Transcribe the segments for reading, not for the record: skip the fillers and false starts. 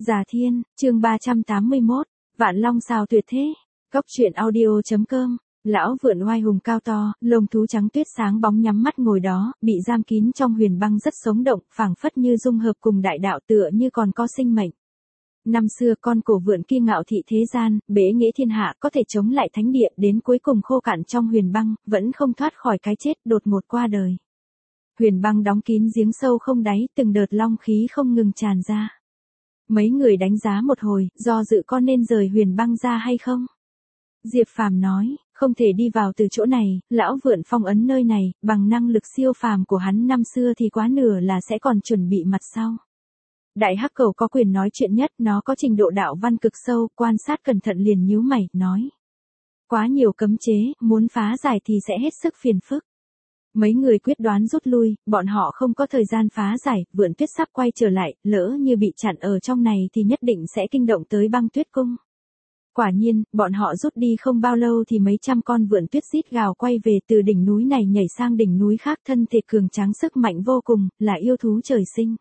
Già Thiên, chương 381, Vạn Long sao tuyệt thế. Cốc truyện audio.com. Lão vượn oai hùng cao to, lông thú trắng tuyết sáng bóng nhắm mắt ngồi đó, bị giam kín trong huyền băng rất sống động, phảng phất như dung hợp cùng đại đạo, tựa như còn có sinh mệnh. Năm xưa con cổ vượn kia ngạo thị thế gian, bế nghĩa thiên hạ, có thể chống lại thánh địa, đến cuối cùng khô cạn trong huyền băng, vẫn không thoát khỏi cái chết, đột ngột qua đời. Huyền băng đóng kín giếng sâu không đáy, từng đợt long khí không ngừng tràn ra. Mấy người đánh giá một hồi, do dự có nên rời huyền băng ra hay không? Diệp Phàm nói, không thể đi vào từ chỗ này, lão vượn phong ấn nơi này, bằng năng lực siêu phàm của hắn năm xưa thì quá nửa là sẽ còn chuẩn bị mặt sau. Đại hắc cầu có quyền nói chuyện nhất, nó có trình độ đạo văn cực sâu, quan sát cẩn thận liền nhíu mày, nói. Quá nhiều cấm chế, muốn phá giải thì sẽ hết sức phiền phức. Mấy người quyết đoán rút lui, bọn họ không có thời gian phá giải, vượn tuyết sắp quay trở lại, lỡ như bị chặn ở trong này thì nhất định sẽ kinh động tới băng tuyết cung. Quả nhiên, bọn họ rút đi không bao lâu thì mấy trăm con vượn tuyết rít gào quay về từ đỉnh núi này nhảy sang đỉnh núi khác, thân thể cường tráng sức mạnh vô cùng, là yêu thú trời sinh.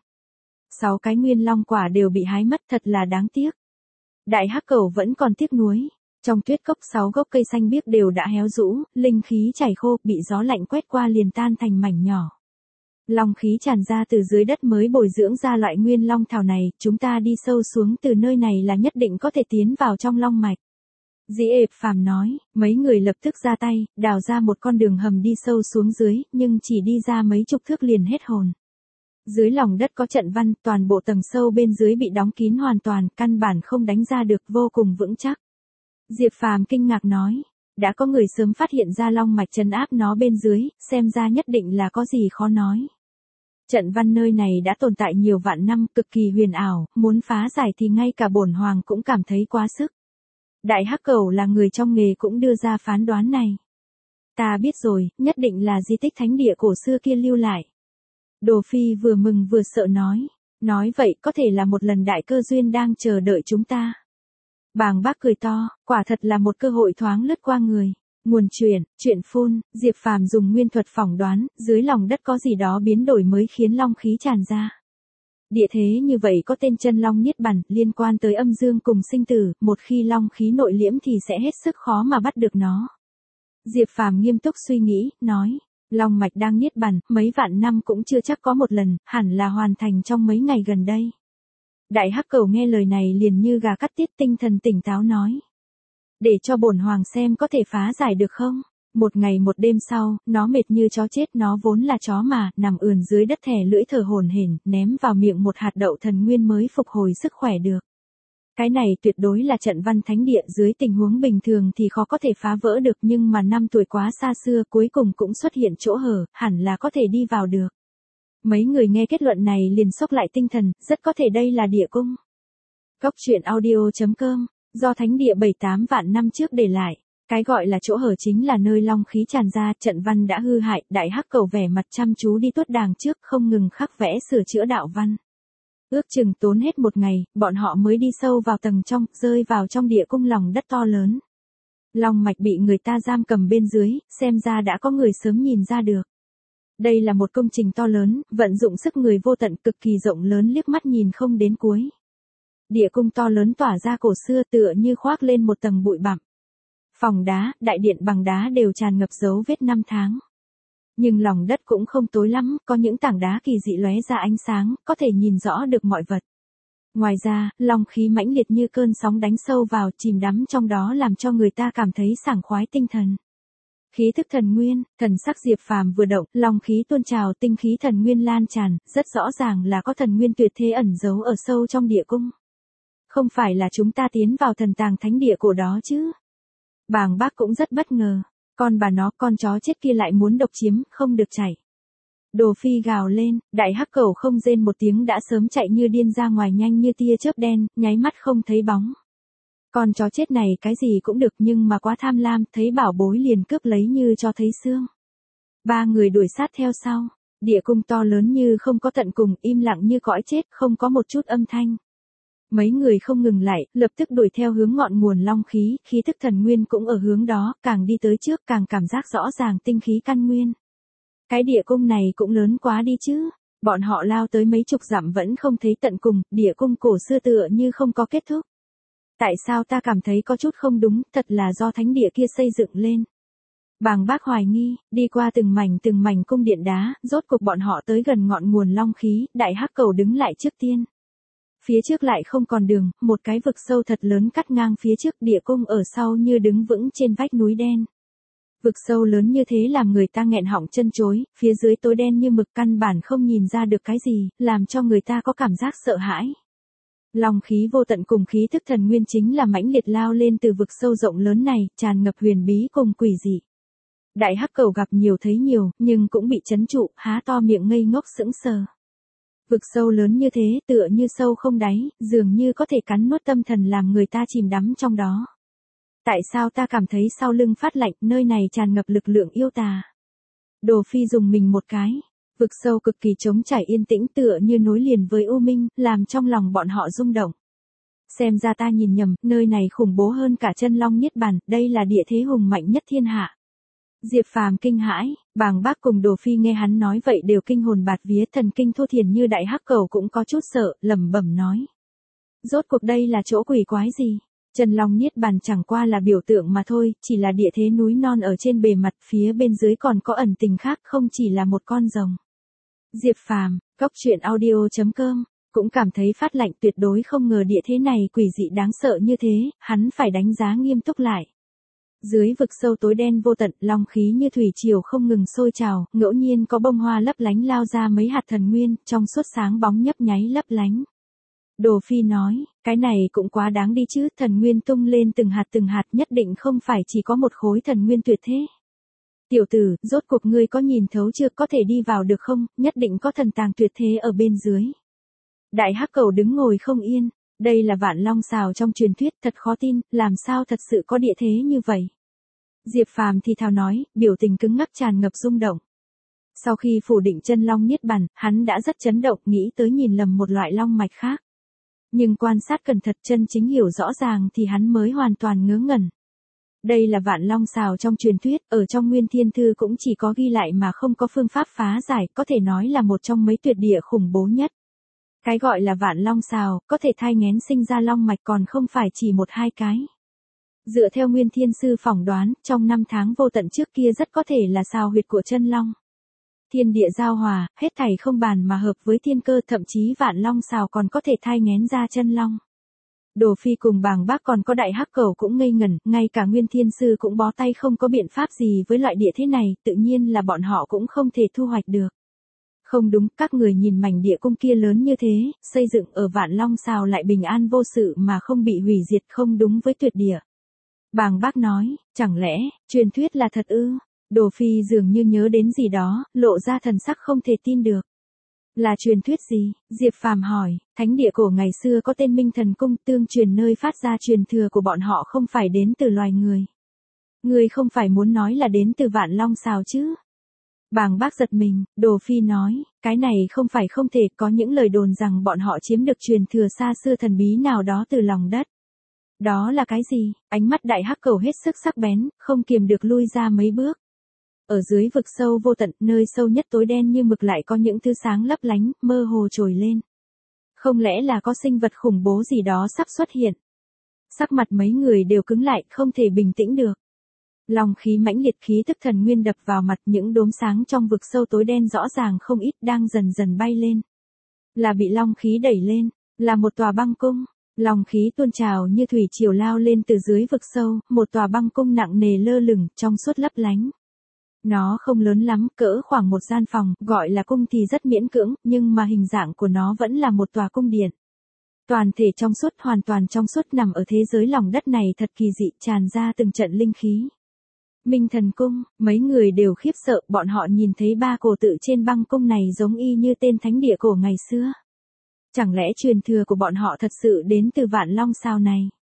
6 cái nguyên long quả đều bị hái mất, thật là đáng tiếc. Đại hắc cầu vẫn còn tiếc nuối. Trong tuyết cốc 6 gốc cây xanh biếc đều đã héo rũ, linh khí chảy khô, bị gió lạnh quét qua liền tan thành mảnh nhỏ. Long khí tràn ra từ dưới đất mới bồi dưỡng ra loại nguyên long thảo này, chúng ta đi sâu xuống từ nơi này là nhất định có thể tiến vào trong long mạch. Diệp Phàm nói, mấy người lập tức ra tay, đào ra một con đường hầm đi sâu xuống dưới, nhưng chỉ đi ra mấy chục thước liền hết hồn. Dưới lòng đất có trận văn, toàn bộ tầng sâu bên dưới bị đóng kín hoàn toàn, căn bản không đánh ra được, vô cùng vững chắc. Diệp Phàm kinh ngạc nói, đã có người sớm phát hiện ra long mạch trấn áp nó bên dưới, xem ra nhất định là có gì khó nói. Trận văn nơi này đã tồn tại nhiều vạn năm, cực kỳ huyền ảo, muốn phá giải thì ngay cả bổn hoàng cũng cảm thấy quá sức. Đại hắc cầu là người trong nghề cũng đưa ra phán đoán này. Ta biết rồi, nhất định là di tích thánh địa cổ xưa kia lưu lại. Đồ Phi vừa mừng vừa sợ nói vậy có thể là một lần đại cơ duyên đang chờ đợi chúng ta. Bàng Bác cười to, quả thật là một cơ hội thoáng lướt qua người. Nguồn chuyện phun, Diệp Phàm dùng nguyên thuật phỏng đoán, dưới lòng đất có gì đó biến đổi mới khiến long khí tràn ra. Địa thế như vậy có tên chân long niết bàn, liên quan tới âm dương cùng sinh tử, một khi long khí nội liễm thì sẽ hết sức khó mà bắt được nó. Diệp Phàm nghiêm túc suy nghĩ, nói, long mạch đang niết bàn, mấy vạn năm cũng chưa chắc có một lần, hẳn là hoàn thành trong mấy ngày gần đây. Đại hắc cầu nghe lời này liền như gà cắt tiết, tinh thần tỉnh táo nói. Để cho bổn hoàng xem có thể phá giải được không? Một ngày một đêm sau, nó mệt như chó chết, nó vốn là chó mà, nằm ườn dưới đất thè lưỡi thở hổn hển, ném vào miệng một hạt đậu thần nguyên mới phục hồi sức khỏe được. Cái này tuyệt đối là trận văn thánh địa, dưới tình huống bình thường thì khó có thể phá vỡ được, nhưng mà năm tuổi quá xa xưa cuối cùng cũng xuất hiện chỗ hở, hẳn là có thể đi vào được. Mấy người nghe kết luận này liền sốc lại tinh thần, rất có thể đây là địa cung. Cốc truyện audio.com, do thánh địa 7-8 vạn năm trước để lại. Cái gọi là chỗ hở chính là nơi long khí tràn ra, trận văn đã hư hại, đại hắc cầu vẻ mặt chăm chú đi tuốt đàng trước, không ngừng khắc vẽ sửa chữa đạo văn. Ước chừng tốn hết một ngày, bọn họ mới đi sâu vào tầng trong, rơi vào trong địa cung lòng đất to lớn. Long mạch bị người ta giam cầm bên dưới, xem ra đã có người sớm nhìn ra được. Đây là một công trình to lớn, vận dụng sức người vô tận, cực kỳ rộng lớn, liếc mắt nhìn không đến cuối. Địa cung to lớn tỏa ra cổ xưa, tựa như khoác lên một tầng bụi bặm. Phòng đá, đại điện bằng đá đều tràn ngập dấu vết năm tháng. Nhưng lòng đất cũng không tối lắm, có những tảng đá kỳ dị lóe ra ánh sáng, có thể nhìn rõ được mọi vật. Ngoài ra, long khí mãnh liệt như cơn sóng đánh sâu vào, chìm đắm trong đó làm cho người ta cảm thấy sảng khoái tinh thần. Khí thức thần nguyên, thần sắc Diệp Phàm vừa động, long khí tuôn trào, tinh khí thần nguyên lan tràn, rất rõ ràng là có thần nguyên tuyệt thế ẩn giấu ở sâu trong địa cung. Không phải là chúng ta tiến vào thần tàng thánh địa cổ đó chứ? Bàng Bác cũng rất bất ngờ, con bà nó, con chó chết kia lại muốn độc chiếm, không được chạy. Đồ Phi gào lên, đại hắc cầu không rên một tiếng đã sớm chạy như điên ra ngoài, nhanh như tia chớp đen, nháy mắt không thấy bóng. Con chó chết này cái gì cũng được nhưng mà quá tham lam, thấy bảo bối liền cướp lấy như cho thấy xương. 3 người đuổi sát theo sau, địa cung to lớn như không có tận cùng, im lặng như cõi chết, không có một chút âm thanh. Mấy người không ngừng lại, lập tức đuổi theo hướng ngọn nguồn long khí, khí thức thần nguyên cũng ở hướng đó, càng đi tới trước càng cảm giác rõ ràng tinh khí căn nguyên. Cái địa cung này cũng lớn quá đi chứ. Bọn họ lao tới mấy chục dặm vẫn không thấy tận cùng, địa cung cổ xưa tựa như không có kết thúc. Tại sao ta cảm thấy có chút không đúng, thật là do thánh địa kia xây dựng lên. Bàng Bác hoài nghi, đi qua từng mảnh cung điện đá, rốt cuộc bọn họ tới gần ngọn nguồn long khí, đại hắc cầu đứng lại trước tiên. Phía trước lại không còn đường, một cái vực sâu thật lớn cắt ngang phía trước, địa cung ở sau như đứng vững trên vách núi đen. Vực sâu lớn như thế làm người ta nghẹn họng chân chối, phía dưới tối đen như mực căn bản không nhìn ra được cái gì, làm cho người ta có cảm giác sợ hãi. Long khí vô tận cùng khí thức thần nguyên chính là mãnh liệt lao lên từ vực sâu rộng lớn này, tràn ngập huyền bí cùng quỷ dị. Đại hắc cầu gặp nhiều thấy nhiều, nhưng cũng bị chấn trụ, há to miệng ngây ngốc sững sờ. Vực sâu lớn như thế, tựa như sâu không đáy, dường như có thể cắn nuốt tâm thần làm người ta chìm đắm trong đó. Tại sao ta cảm thấy sau lưng phát lạnh, nơi này tràn ngập lực lượng yêu tà. Đồ Phi dùng mình một cái. Vực sâu cực kỳ trống trải yên tĩnh tựa như nối liền với u minh, làm trong lòng bọn họ rung động. Xem ra ta nhìn nhầm, nơi này khủng bố hơn cả chân long niết bàn, đây là địa thế hùng mạnh nhất thiên hạ. Diệp Phàm kinh hãi, Bàng Bác cùng Đồ Phi nghe hắn nói vậy đều kinh hồn bạt vía, thần kinh thô thiển như đại hắc cầu cũng có chút sợ, lẩm bẩm nói. Rốt cuộc đây là chỗ quỷ quái gì? Chân long niết bàn chẳng qua là biểu tượng mà thôi, chỉ là địa thế núi non ở trên bề mặt, phía bên dưới còn có ẩn tình khác, không chỉ là một con rồng. Diệp Phàm, coctruyện.audio.com, cũng cảm thấy phát lạnh, tuyệt đối không ngờ địa thế này quỷ dị đáng sợ như thế, hắn phải đánh giá nghiêm túc lại. Dưới vực sâu tối đen vô tận, long khí như thủy triều không ngừng sôi trào, ngẫu nhiên có bông hoa lấp lánh lao ra mấy hạt thần nguyên, trong suốt sáng bóng nhấp nháy lấp lánh. Đồ Phi nói, cái này cũng quá đáng đi chứ, thần nguyên tung lên từng hạt nhất định không phải chỉ có một khối thần nguyên tuyệt thế. Tiểu tử, rốt cuộc ngươi có nhìn thấu chưa, có thể đi vào được không, nhất định có thần tàng tuyệt thế ở bên dưới. Đại hắc cầu đứng ngồi không yên, đây là vạn long xào trong truyền thuyết, thật khó tin, làm sao thật sự có địa thế như vậy. Diệp Phàm thì thào nói, biểu tình cứng ngắc tràn ngập rung động. Sau khi phủ định chân long niết bàn, hắn đã rất chấn động, nghĩ tới nhìn lầm một loại long mạch khác. Nhưng quan sát cẩn thận chân chính hiểu rõ ràng thì hắn mới hoàn toàn ngớ ngẩn. Đây là vạn long xào trong truyền thuyết, ở trong Nguyên Thiên Thư cũng chỉ có ghi lại mà không có phương pháp phá giải, có thể nói là một trong mấy tuyệt địa khủng bố nhất. Cái gọi là vạn long xào, có thể thai nghén sinh ra long mạch còn không phải chỉ một hai cái. Dựa theo Nguyên Thiên Sư phỏng đoán, trong 5 tháng vô tận trước kia rất có thể là xào huyệt của chân long. Thiên địa giao hòa, hết thảy không bàn mà hợp với thiên cơ, thậm chí vạn long xào còn có thể thai nghén ra chân long. Đồ Phi cùng Bàng Bác còn có đại hắc cầu cũng ngây ngẩn, ngay cả Nguyên Thiên Sư cũng bó tay không có biện pháp gì với loại địa thế này, tự nhiên là bọn họ cũng không thể thu hoạch được. Không đúng, các người nhìn mảnh địa cung kia lớn như thế, xây dựng ở vạn long xào lại bình an vô sự mà không bị hủy diệt, không đúng với tuyệt địa. Bàng Bác nói, chẳng lẽ, truyền thuyết là thật ư? Đồ Phi dường như nhớ đến gì đó, lộ ra thần sắc không thể tin được. Là truyền thuyết gì? Diệp Phàm hỏi, thánh địa cổ ngày xưa có tên Minh Thần Cung, tương truyền nơi phát ra truyền thừa của bọn họ không phải đến từ loài người. Người không phải muốn nói là đến từ vạn long xào chứ? Bàng Bác giật mình, Đồ Phi nói, cái này không phải không thể, có những lời đồn rằng bọn họ chiếm được truyền thừa xa xưa thần bí nào đó từ lòng đất. Đó là cái gì? Ánh mắt đại hắc cầu hết sức sắc bén, không kiềm được lui ra mấy bước. Ở dưới vực sâu vô tận, nơi sâu nhất tối đen như mực lại có những thứ sáng lấp lánh, mơ hồ trồi lên. Không lẽ là có sinh vật khủng bố gì đó sắp xuất hiện? Sắc mặt mấy người đều cứng lại, không thể bình tĩnh được. Long khí mãnh liệt, khí tức thần nguyên đập vào mặt, những đốm sáng trong vực sâu tối đen rõ ràng không ít đang dần dần bay lên. Là bị long khí đẩy lên, là một tòa băng cung. Long khí tuôn trào như thủy triều lao lên từ dưới vực sâu, một tòa băng cung nặng nề lơ lửng, trong suốt lấp lánh. Nó không lớn lắm, cỡ khoảng một gian phòng, gọi là cung thì rất miễn cưỡng, nhưng mà hình dạng của nó vẫn là một tòa cung điện. Toàn thể trong suốt, hoàn toàn trong suốt, nằm ở thế giới lòng đất này thật kỳ dị, tràn ra từng trận linh khí. Minh Thần Cung, mấy người đều khiếp sợ, bọn họ nhìn thấy ba cổ tự trên băng cung này giống y như tên thánh địa cổ ngày xưa. Chẳng lẽ truyền thừa của bọn họ thật sự đến từ vạn long sao này?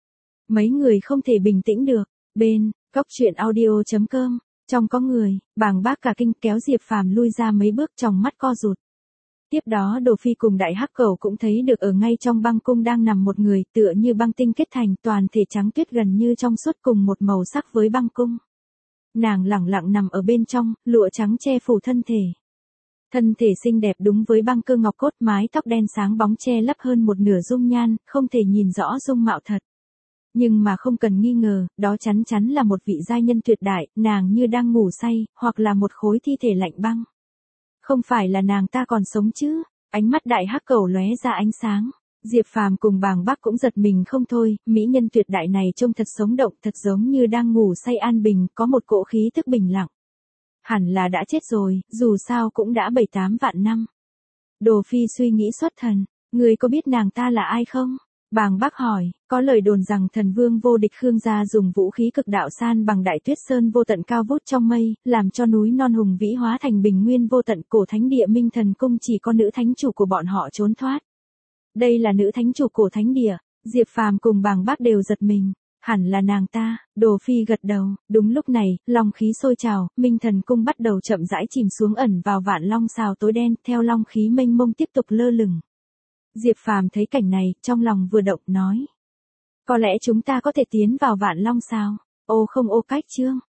Mấy người không thể bình tĩnh được. Bên, coctruyện.audio.com, trong có người, Bàng Bác cả kinh kéo Diệp Phàm lui ra mấy bước, trong mắt co rụt. Tiếp đó Đồ Phi cùng đại hắc cầu cũng thấy được ở ngay trong băng cung đang nằm một người, tựa như băng tinh kết thành, toàn thể trắng tuyết gần như trong suốt cùng một màu sắc với băng cung. Nàng lẳng lặng nằm ở bên trong, lụa trắng che phủ thân thể. Thân thể xinh đẹp đúng với băng cơ ngọc cốt, mái tóc đen sáng bóng che lấp hơn một nửa dung nhan, không thể nhìn rõ dung mạo thật. Nhưng mà không cần nghi ngờ, đó chắn chắn là một vị giai nhân tuyệt đại, nàng như đang ngủ say, hoặc là một khối thi thể lạnh băng. Không phải là nàng ta còn sống chứ? Ánh mắt đại hắc cầu lóe ra ánh sáng. Diệp Phàm cùng Bàng Bác cũng giật mình không thôi, mỹ nhân tuyệt đại này trông thật sống động, thật giống như đang ngủ say an bình, có một cỗ khí thức bình lặng. Hẳn là đã chết rồi, dù sao cũng đã 7-8 vạn năm. Đồ Phi suy nghĩ xuất thần, người có biết nàng ta là ai không? Bàng Bác hỏi, có lời đồn rằng thần vương vô địch Khương gia dùng vũ khí cực đạo san bằng đại tuyết sơn vô tận cao vút trong mây, làm cho núi non hùng vĩ hóa thành bình nguyên vô tận, cổ thánh địa Minh Thần Cung chỉ có nữ thánh chủ của bọn họ trốn thoát. Đây là nữ thánh chủ cổ thánh địa, Diệp Phàm cùng Bàng Bác đều giật mình. Hẳn là nàng ta, Đồ Phi gật đầu, đúng lúc này, long khí sôi trào, Minh Thần Cung bắt đầu chậm rãi chìm xuống ẩn vào vạn long xào tối đen, theo long khí mênh mông tiếp tục lơ lửng. Diệp Phàm thấy cảnh này, trong lòng vừa động nói. Có lẽ chúng ta có thể tiến vào vạn long sao? Ô không ô cách chương.